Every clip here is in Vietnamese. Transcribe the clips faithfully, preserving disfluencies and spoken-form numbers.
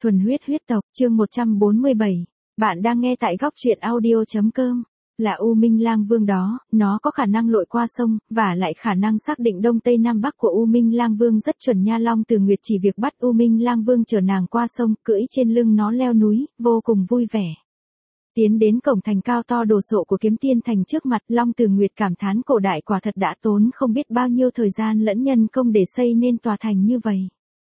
Thuần huyết huyết tộc, chương một trăm bốn mươi bảy. Bạn đang nghe tại góc truyện audio.com. Là U Minh Lang Vương đó, nó có khả năng lội qua sông, và lại khả năng xác định đông tây nam bắc của U Minh Lang Vương rất chuẩn nha. Long Từ Nguyệt chỉ việc bắt U Minh Lang Vương chở nàng qua sông, cưỡi trên lưng nó leo núi, vô cùng vui vẻ. Tiến đến cổng thành cao to đồ sộ của Kiếm Tiên Thành trước mặt, Long Từ Nguyệt cảm thán cổ đại quả thật đã tốn không biết bao nhiêu thời gian lẫn nhân công để xây nên tòa thành như vậy.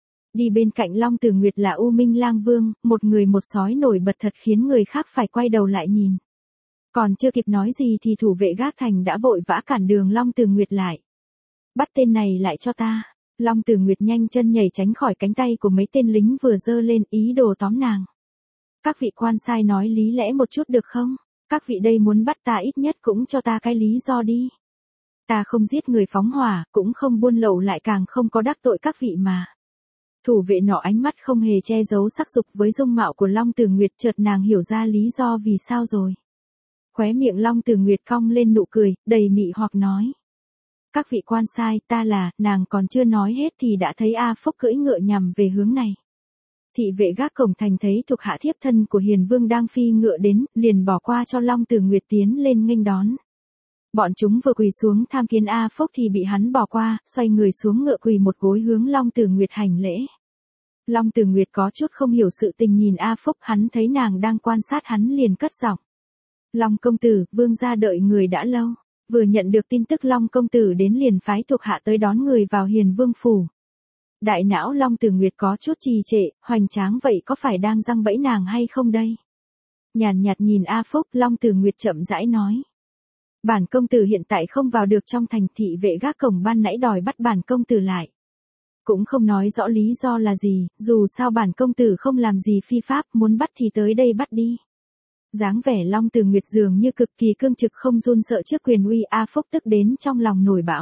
Đi bên cạnh Long Từ Nguyệt là U Minh Lang Vương, một người một sói nổi bật thật khiến người khác phải quay đầu lại nhìn. Còn chưa kịp nói gì thì thủ vệ gác thành đã vội vã cản đường Long Từ Nguyệt lại. Bắt tên này lại cho ta. Long Từ Nguyệt nhanh chân nhảy tránh khỏi cánh tay của mấy tên lính vừa giơ lên ý đồ tóm nàng. Các vị quan sai nói lý lẽ một chút được không? Các vị đây muốn bắt ta ít nhất cũng cho ta cái lý do đi. Ta không giết người phóng hỏa, cũng không buôn lậu lại càng không có đắc tội các vị mà. Thủ vệ nọ ánh mắt không hề che giấu sắc dục với dung mạo của Long Từ Nguyệt, chợt nàng hiểu ra lý do vì sao rồi. Khóe miệng Long Từ Nguyệt cong lên nụ cười, đầy mị hoặc nói. Các vị quan sai, ta là, nàng còn chưa nói hết thì đã thấy A Phúc cưỡi ngựa nhằm về hướng này. Thị vệ gác cổng thành thấy thuộc hạ thiếp thân của Hiền Vương đang phi ngựa đến, liền bỏ qua cho Long Từ Nguyệt tiến lên nghênh đón. Bọn chúng vừa quỳ xuống tham kiến A Phúc thì bị hắn bỏ qua, xoay người xuống ngựa quỳ một gối hướng Long Từ Nguyệt hành lễ. Long Từ Nguyệt có chút không hiểu sự tình nhìn A Phúc, hắn thấy nàng đang quan sát hắn liền cất giọng. Long công tử, vương gia đợi người đã lâu. Vừa nhận được tin tức Long công tử đến liền phái thuộc hạ tới đón người vào Hiền Vương phủ. Đại não Long Từ Nguyệt có chút trì trệ, hoành tráng vậy có phải đang giăng bẫy nàng hay không đây? Nhàn nhạt nhìn A Phúc, Long Từ Nguyệt chậm rãi nói. Bản công tử hiện tại không vào được trong thành, thị vệ gác cổng ban nãy đòi bắt bản công tử lại. Cũng không nói rõ lý do là gì, dù sao bản công tử không làm gì phi pháp, muốn bắt thì tới đây bắt đi. Dáng vẻ Long Từ Nguyệt dường như cực kỳ cương trực không run sợ trước quyền uy. A Phúc tức đến trong lòng nổi bão.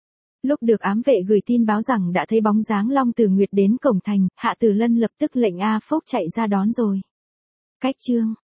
Lúc được ám vệ gửi tin báo rằng đã thấy bóng dáng Long Từ Nguyệt đến cổng thành, Hạ Tử Lân lập tức lệnh A Phúc chạy ra đón rồi. Cách chương